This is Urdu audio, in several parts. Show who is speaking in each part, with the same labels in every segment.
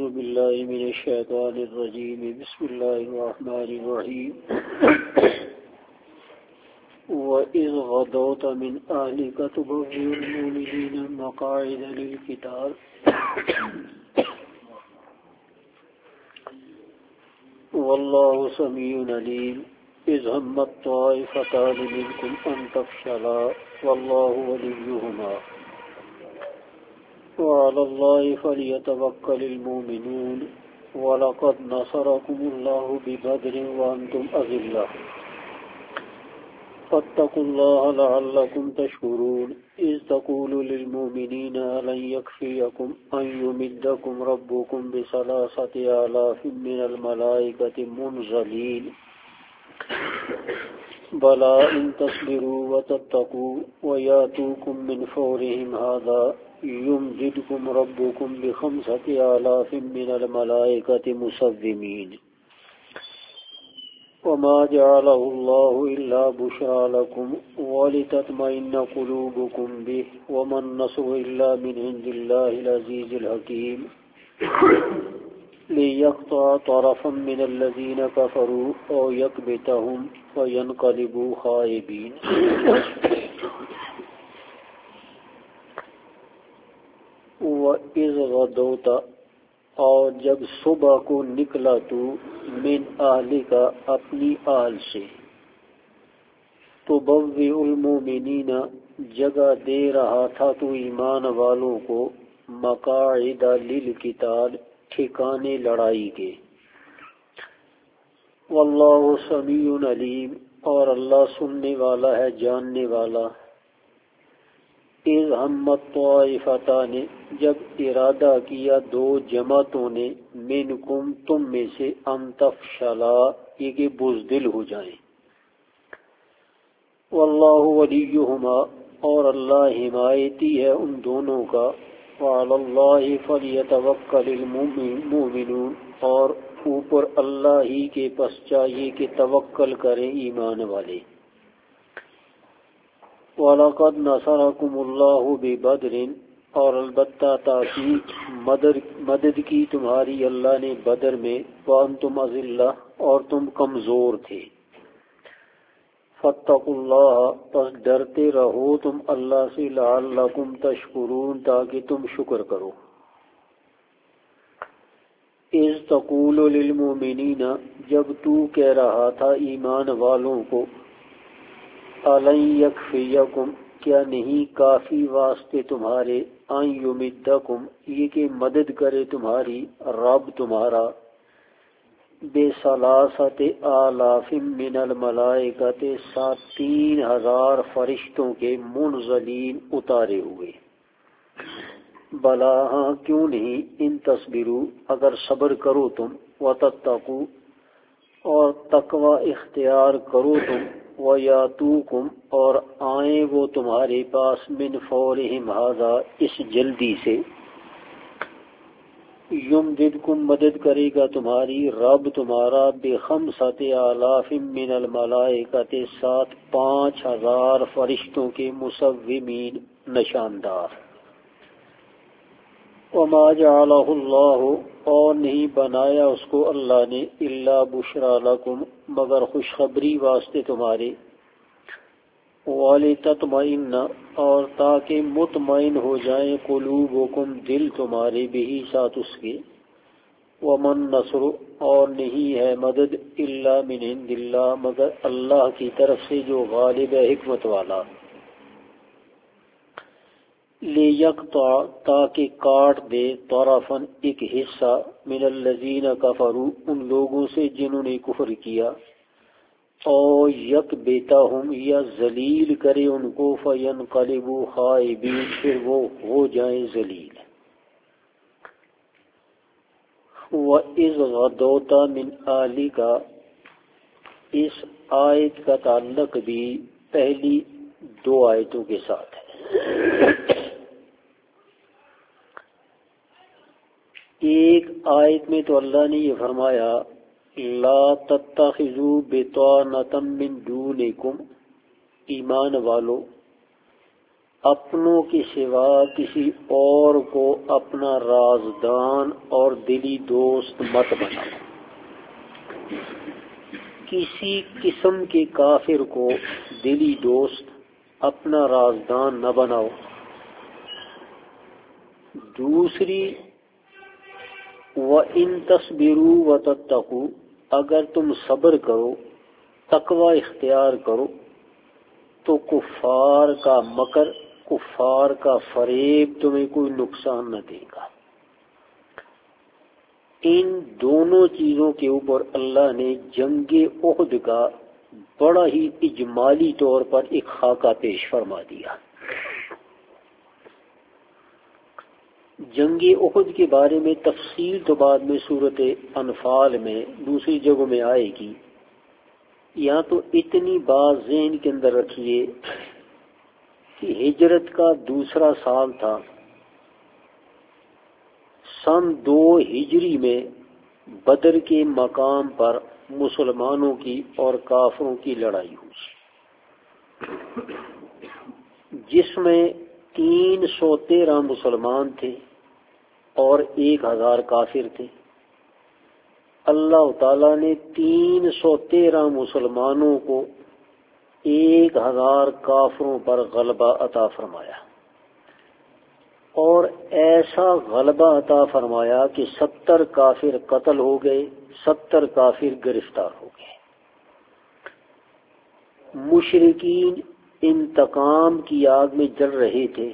Speaker 1: بالله من الشيطان الرجيم بسم الله الرحمن الرحيم وإذ غدوت من أهلك تبوئ المؤمنين مقاعد للقتال والله سميع عليم إذ همت طائفتان منكم أن تفشلا والله وليهما وعلى الله فليتوكل المؤمنون ولقد نصركم الله ببدر وأنتم أذلة فاتقوا الله لعلكم تشكرون إذ تقول للمؤمنين ألن يكفيكم أن يمدكم ربكم ب3,000 من الملائكة منزلين بلى إن تصبروا وتتقوا وياتوكم من فورهم هذا يمددكم ربكم ب5,000 من الملائكة مسومين وما جعله الله إلا بشرى لكم ولتطمئن قلوبكم به وما النصر إلا من عند الله العزيز الحكيم ليقطع طرفا من الذين كفروا أو يكبتهم فينقلبوا خائبين وَإِذْ غَدَوْتَ اور جب صبح کو نکلا تو من اہلی کا اپنی آل سے تبوئ المؤمنین جگہ دے رہا تھا تو ایمان والوں کو مقاعد للقتال ٹھکانے لڑائی کے واللہ سمیع علیم اور اللہ سننے والا ہے جاننے والا اذ ہمت طائفتان جب ارادہ کیا دو جماعتوں نے منکم تم میں سے ان تفشلا یہ کہ بزدل ہو جائیں واللہ ولیہما اور اللہ حمایتی ہے ان دونوں کا وعلی اللہ فلیتوکل المؤمنون اور اوپر اللہ ہی کے پس چاہیے کہ توکل کریں ایمان والے وَلَقَدْ نَصَرَكُمُ اللَّهُ بِبَدْرٍ اور البتہ تاکید مدد کی تمہاری اللہ نے بدر میں وَأَنْتُمْ أَذِلَّةٌ اور تم کمزور تھے فَاتَّقُوا اللَّهَ پس ڈرتے رہو تم اللہ سے لَعَلَّكُمْ تَشْكُرُونَ تاکہ تم شکر کرو اِذْ تَقُولُ لِلْمُؤْمِنِينَ جب تو کہہ رہا تھا ایمان والوں کو أَلَنْ يَكْفِيَكُمْ کیا نہیں کافی واسطے تمہارے ان یمدکم یہ کہ مدد کرے تمہاری رب تمہارا ب3,000 من الملائکۃ 3,000 فرشتوں کے منزلین اتارے ہوئے بلا ہاں کیوں نہیں ان تصبروا اگر صبر کرو تم وتتقوا اور تقوی اختیار کرو تم وَيَاتُوكُمْ اور آئیں وہ تمہارے پاس من فورہم ھذا اس جلدی سے یمددکم مدد کرے گا تمہاری رب تمہارا ب5,000 من الملائکۃ 5,000 فرشتوں کے مسومین نشاندار وما جعلہ اللہ اور نہیں بنایا اس کو اللہ نے الا بشرا لکم مگر خوشخبری واسطے تمہارے وَلِتَطْمَئِنَّ اور تاکہ مطمئن ہو جائیں قلوبکم دل تمہارے بھی ساتھ اس کے وَمَن نَصْرُ اور نہیں ہے مدد الا من عند اللہ مگر اللہ کی طرف سے جو غالب ہے حکمت والا لِيَقْطَعَ تاکہ کاٹ دے طرفاً ایک حصہ من الذین کفروا ان لوگوں سے جنہوں نے کفر کیا او یکبتہم یا ذلیل کرے ان کو فینقلبوا خائبین پھر وہ ہو جائیں ذلیل وَإِذْ غَدَوْتَ مِنْ أَهْلِكَ اس آیت کا تعلق بھی پہلی 2 آیتوں کے ساتھ ہے ایک آیت میں تو اللہ نے یہ فرمایا لا تتخذوا بطانة من دونکم ایمان والو اپنوں کے سوا کسی اور کو اپنا رازدان اور دلی دوست مت بناؤ. کسی قسم کے کافر کو دلی دوست اپنا رازدان نہ بناؤ. دوسری، وَإِن تَصْبِرُوا وَتَتَّقُوا، اگر تم صبر کرو، تقوی اختیار کرو، تو کفار کا مکر، کفار کا فریب تمہیں کوئی نقصان نہ دے گا. ان دونوں چیزوں کے اوپر اللہ نے جنگ احد کا بڑا ہی اجمالی طور پر ایک خاکہ پیش فرما دیا. جنگ احد کے بارے میں تفصیل تو بعد میں سورۃ انفال میں دوسری جگہوں میں آئے گی. یہاں تو اتنی بات ذہن کے اندر رکھیے کہ ہجرت کا دوسرا سال تھا. سن 2 ہجری میں بدر کے مقام پر مسلمانوں کی اور کافروں کی لڑائی ہوئی، جس میں 313 مسلمان تھے اور 1000 کافر تھے. اللہ تعالیٰ نے 313 مسلمانوں کو 1000 کافروں پر غلبہ عطا فرمایا، اور ایسا غلبہ عطا فرمایا کہ 70 کافر قتل ہو گئے، 70 کافر گرفتار ہو گئے. مشرکین انتقام کی آگ میں جل رہے تھے،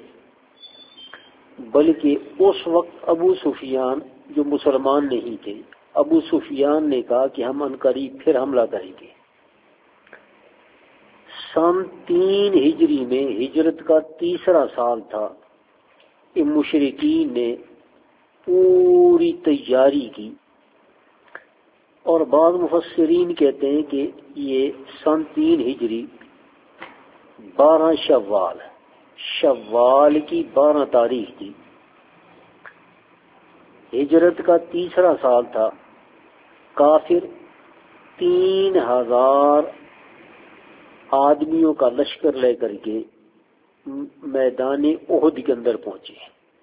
Speaker 1: بلکہ اس وقت ابو سفیان جو مسلمان نہیں تھے، ابو سفیان نے کہا کہ ہم عنقریب پھر حملہ کریں گے. سن 3 ہجری میں ہجرت کا تیسرا سال تھا. ان مشرکین نے پوری تیاری کی، اور بعض مفسرین کہتے ہیں کہ یہ سن 3 ہجری 12 شوال کی 12 تاریخ تھی. ہجرت کا تیسرا سال تھا. کافر 3000 آدمیوں کا لشکر لے کر کے میدان احد کے اندر پہنچے،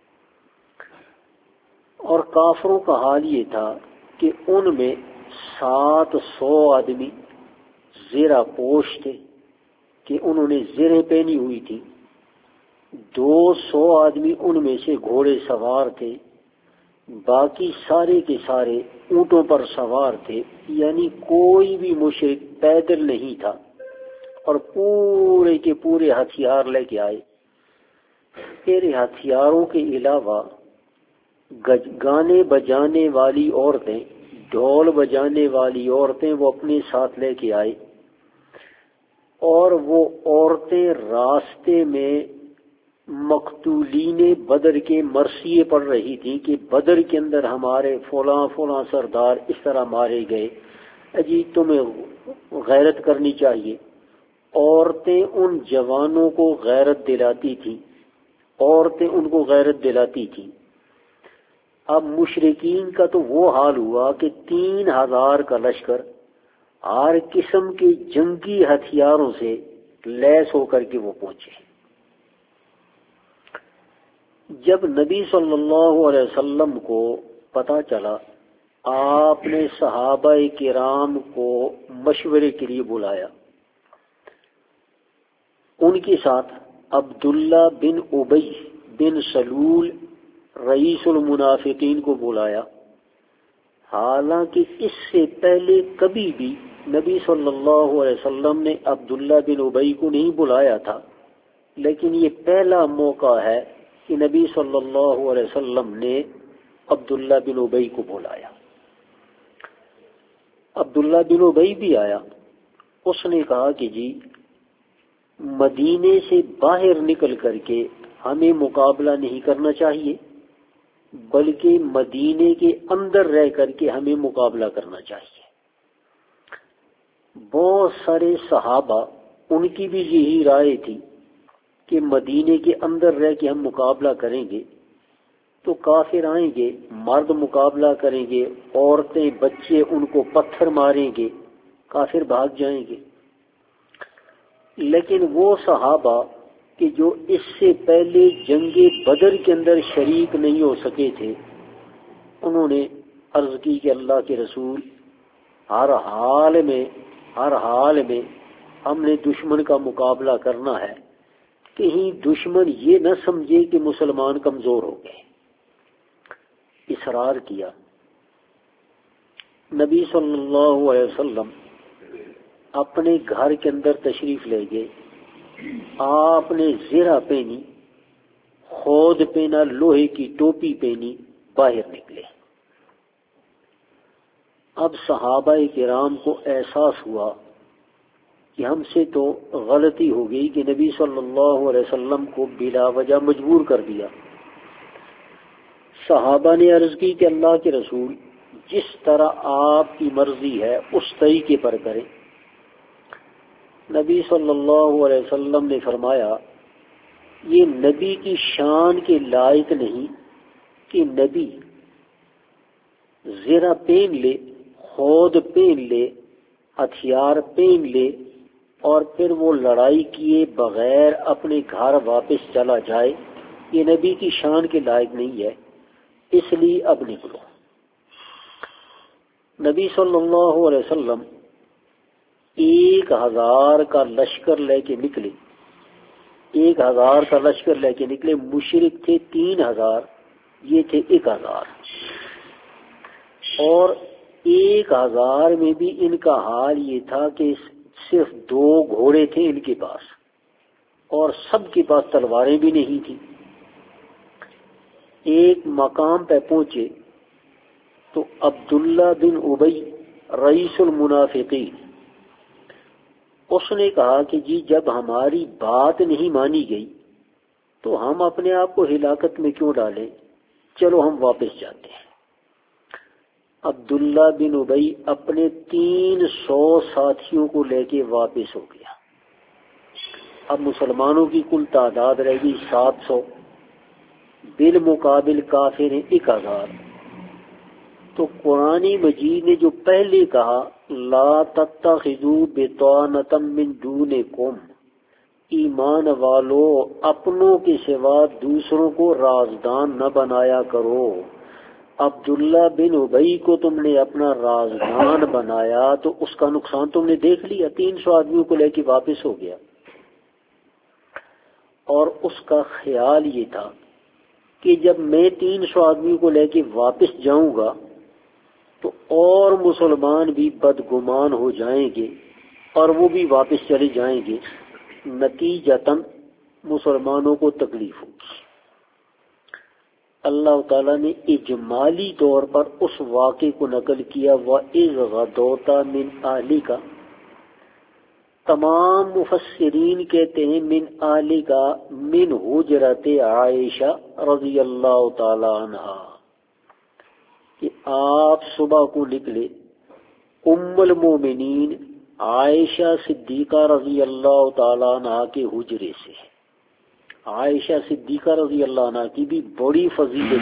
Speaker 1: اور کافروں کا حال یہ تھا کہ ان میں 700 آدمی زیرہ پوش تھے کہ انہوں نے زیریں پہنی ہوئی تھی. 200 آدمی ان میں سے گھوڑے سوار تھے، باقی سارے کے سارے اونٹوں پر سوار تھے. یعنی کوئی بھی مشرک پیدل نہیں تھا، اور پورے کے پورے ہتھیار لے کے آئے. پھر ہتھیاروں کے علاوہ گانے بجانے والی عورتیں، ڈھول بجانے والی عورتیں وہ اپنے ساتھ لے کے آئے، اور وہ عورتیں راستے میں مقتولین بدر کے مرثیے پڑھ رہی تھی کہ بدر کے اندر ہمارے فلاں فلاں سردار اس طرح مارے گئے، اجی تمہیں غیرت کرنی چاہیے. عورتیں ان جوانوں کو غیرت دلاتی تھیں، عورتیں ان کو غیرت دلاتی تھیں. اب مشرکین کا تو وہ حال ہوا کہ 3000 کا لشکر ہر قسم کے جنگی ہتھیاروں سے لیس ہو کر کے وہ پہنچے. جب نبی صلی اللہ علیہ وسلم کو پتہ چلا، آپ نے صحابہ کرام کو مشورے کے لیے بلایا. ان کے ساتھ عبداللہ بن ابی بن سلول رئیس المنافقین کو بلایا. حالانکہ اس سے پہلے کبھی بھی نبی صلی اللہ علیہ وسلم نے عبداللہ بن ابی کو نہیں بلایا تھا، لیکن یہ پہلا موقع ہے کہ نبی صلی اللہ علیہ وسلم نے عبداللہ بن ابی کو بلایا. عبداللہ بن ابی بھی آیا. اس نے کہا کہ جی مدینے سے باہر نکل کر کے ہمیں مقابلہ نہیں کرنا چاہیے، بلکہ مدینے کے اندر رہ کر کے ہمیں مقابلہ کرنا چاہیے. بہت سارے صحابہ ان کی بھی یہی رائے تھی کہ مدینے کے اندر رہ کے ہم مقابلہ کریں گے تو کافر آئیں گے، مرد مقابلہ کریں گے، عورتیں بچے ان کو پتھر ماریں گے، کافر بھاگ جائیں گے. لیکن وہ صحابہ کہ جو اس سے پہلے جنگ بدر کے اندر شریک نہیں ہو سکے تھے، انہوں نے عرض کی کہ اللہ کے رسول، ہر حال میں ہم نے دشمن کا مقابلہ کرنا ہے، کہیں دشمن یہ نہ سمجھے کہ مسلمان کمزور ہو گئے۔ اصرار کیا۔ نبی صلی اللہ علیہ وسلم اپنے گھر کے اندر تشریف لے گئے، آپ نے زرہ پہنی، خود پہنا، لوہے کی ٹوپی پہنی، باہر نکلے۔ اب صحابہ کرام کو احساس ہوا کہ ہم سے تو غلطی ہو گئی کہ نبی صلی اللہ علیہ وسلم کو بلا وجہ مجبور کر دیا۔ صحابہ نے عرض کی کہ اللہ کے رسول، جس طرح آپ کی مرضی ہے اس طریقے پر کریں۔ نبی صلی اللہ علیہ وسلم نے فرمایا، یہ نبی کی شان کے لائق نہیں کہ نبی زرہ پہن لے، خود پہن لے، ہتھیار پہن لے اور پھر وہ لڑائی کیے بغیر اپنے گھر واپس چلا جائے۔ یہ نبی کی شان کے لائق نہیں ہے، اس لیے اب نکلو۔ نبی صلی اللہ علیہ وسلم 1000 کا لشکر لے کے نکلے، 1000 کا لشکر لے کے نکلے۔ مشرک تھے 3000، یہ تھے 1000، اور 1000 میں بھی ان کا حال یہ تھا کہ صرف 2 گھوڑے تھے ان کے پاس، اور سب کے پاس تلواریں بھی نہیں تھی۔ ایک مقام پہ پہنچے تو عبداللہ بن ابی رئیس المنافقین، اس نے کہا کہ جی جب ہماری بات نہیں مانی گئی تو ہم اپنے آپ کو ہلاکت میں کیوں ڈالیں، چلو ہم واپس جاتے ہیں۔ عبداللہ بن ابی اپنے 300 ساتھیوں کو لے کے واپس ہو گیا۔ اب مسلمانوں کی کل تعداد رہ گئی 700، بالمقابل کافر ہیں 1000۔ تو قرآن مجید نے جو پہلے کہا لا تتخذوا بطانۃ من دونکم، ایمان والو اپنوں کے سوا دوسروں کو رازدان نہ بنایا کرو۔ عبداللہ بن ابی کو تم نے اپنا رازدان بنایا تو اس کا نقصان تم نے دیکھ لیا، 300 آدمیوں کو لے کے واپس ہو گیا۔ اور اس کا خیال یہ تھا کہ جب میں 300 آدمیوں کو لے کے واپس جاؤں گا تو اور مسلمان بھی بدگمان ہو جائیں گے اور وہ بھی واپس چلے جائیں گے، نتیجتاً مسلمانوں کو تکلیف ہوگی۔ اللہ تعالیٰ نے اجمالی طور پر اس واقعے کو نقل کیا، وَإِذْ غَدَوْتَ مِنْ أَهْلِكَ۔ تمام مفسرین کہتے ہیں من أَهْلِكَ من حجرت عائشہ رضی اللہ تعالی عنہا، کہ آپ صبح کو نکلے ام المومنین عائشہ صدیقہ رضی اللہ تعالی عنہا کے حجرے سے۔ عائشہ صدیقہ رضی اللہ عنہ کی بھی بڑی فضیلت